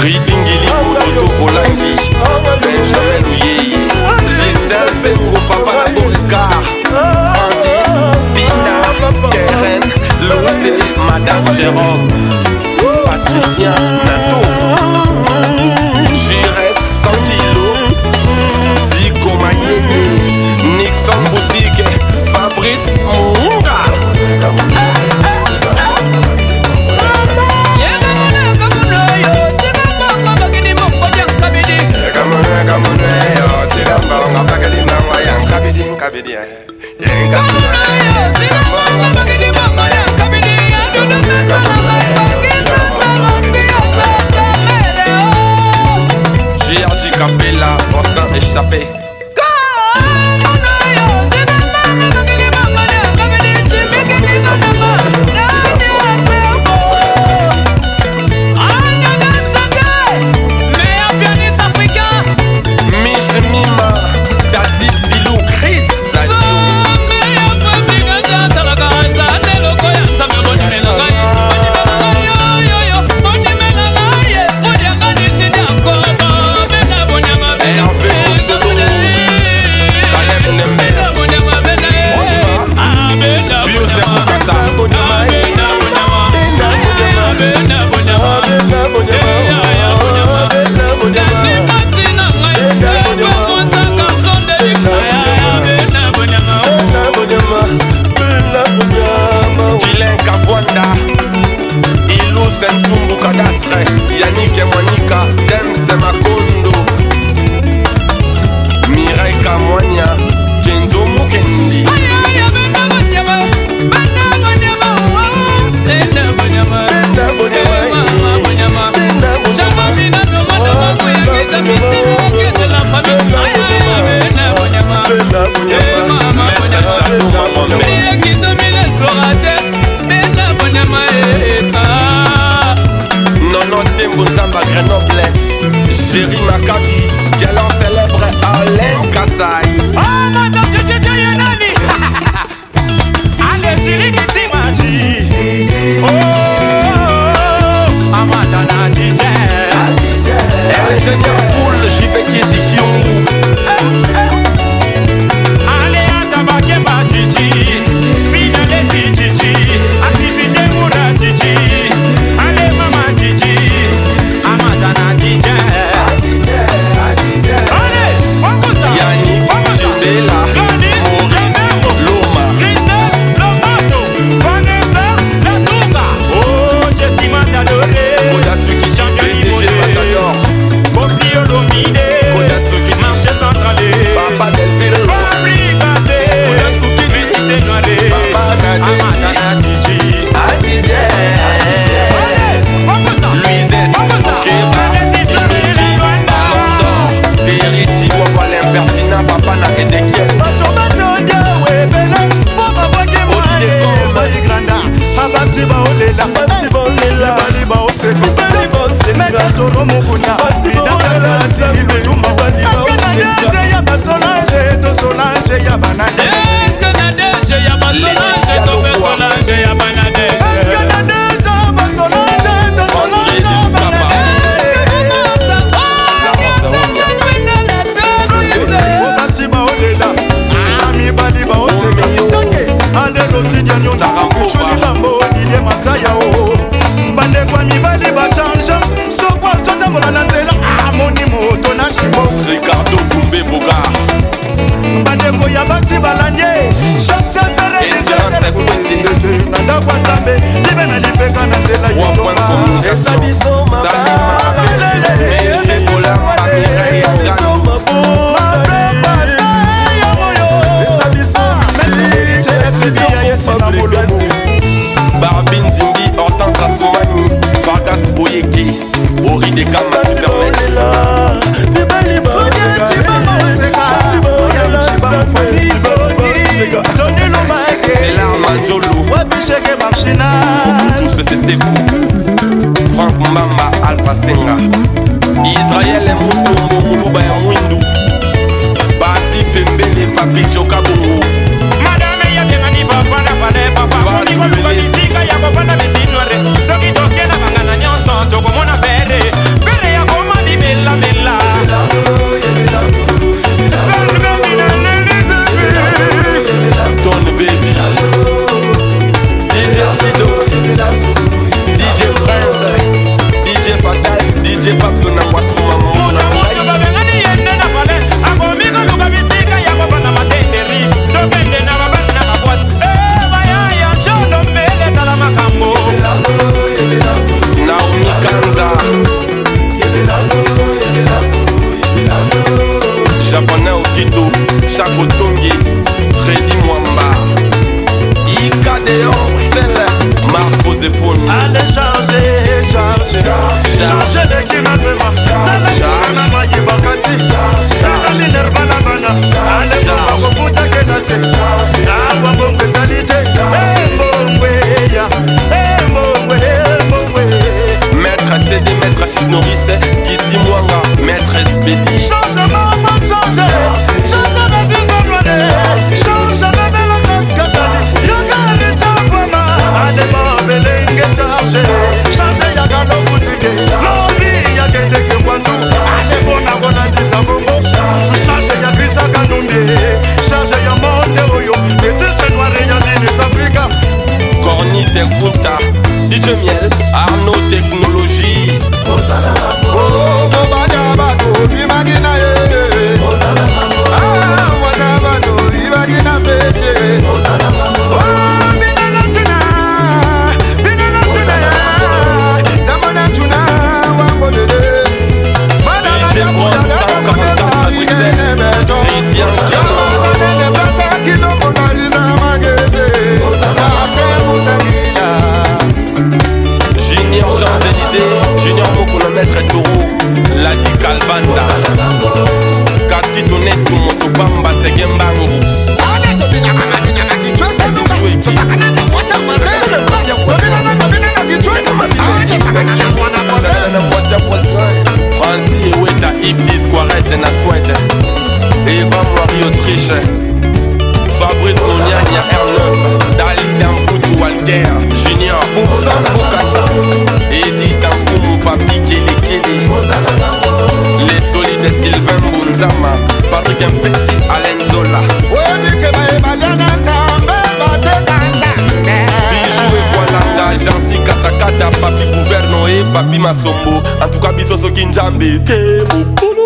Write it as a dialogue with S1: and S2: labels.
S1: Ridingili Bodoto Bolangi, Benjamin Ouyeye, Gistel Zengo, Papa Nabolka, Francis, Bina, Keren, Louise, Madame Jérôme, Patricia, Nato, Jires, 100 kilos, Zico Mayeye, Nixon Boutique, Fabrice Mounga. G.R.G. Capella, Constant échappé. Sentumbu Cadastre, Yannick et Monica, Dems Makondo, Mireille Kamonia, Kenzo Mukendi. Mbozamba Grenoble, Jerry Maccabi, galant célèbre Alain Kassaï.
S2: Oh madame Yenani. Allez Ziriki Maji. Oh Amadana DJ.
S1: Ingénieur full, JP Kizzy Kyungu.
S2: Allez Atabake Majiji. Finale Jiji. Activité Moura Jiji. Allez Mama Jiji. Amadana DJ. Allez,
S1: Yannick Chindela, Maurice Loma,
S2: Lomato, Vanessa Latunga. Oh, Jessie Matadore.
S1: Kodasuki PDG Matador,
S2: Kofi Olomide.
S1: Kodasuki
S2: Marché centralé.
S1: Papa Del Pirlo,
S2: Fabricase.
S1: Kodasuki
S2: Métissé noiré.
S1: Papa Nadesi,
S2: Amadana DJ.
S1: Adidje, Luisette, Keba, Dimitri, Ballon d'Or, Territi, Wapa l'impertinent, Papa na Ezekiel. Ricardo Fumbe Boga,
S2: Bandeko ya basi balanye, chaque séance
S1: Espérance Ekouete,
S2: nanda kwa tambe, libe na lipeka na zela
S1: Point Communication, Salima, Meje Bola, Amira et Andano, Barbine Zimbi, Hortense Assoumani, Vargas Boyeke, Ori de Kama Superman. C'est l'arme Jolo, tous c'est Sekou, Franck Mamba, Alpha Senga, Israël et Moutombo, Moulouba et Mwindu, Bati Pembele, Papi Choka Bongo,
S2: Madame ya kenani papa na pale papa, Moni kwa misika ya papa na metinware, Soki toke na mangana nyonso, toko mona bere, bere ya
S1: Maître Toro, Ladi Calvanda Kaski Tonetu Motobamba Segembangu Francis Eweta Iblis Quarette na Swede Eva Marie Autriche Fabrice Nonyanya R9 Dalida Mputu Walter Junior Boursan Bokassa Edith Mfumu Papi Kele Kele Les solides Sylvain Bounzama Patrick Mpeti Alain Zola Bijou et Kwalanga Jansi Katakata Papi Gouverno et Papi Masombo En tout cas Bisoso Kinjambe Kebo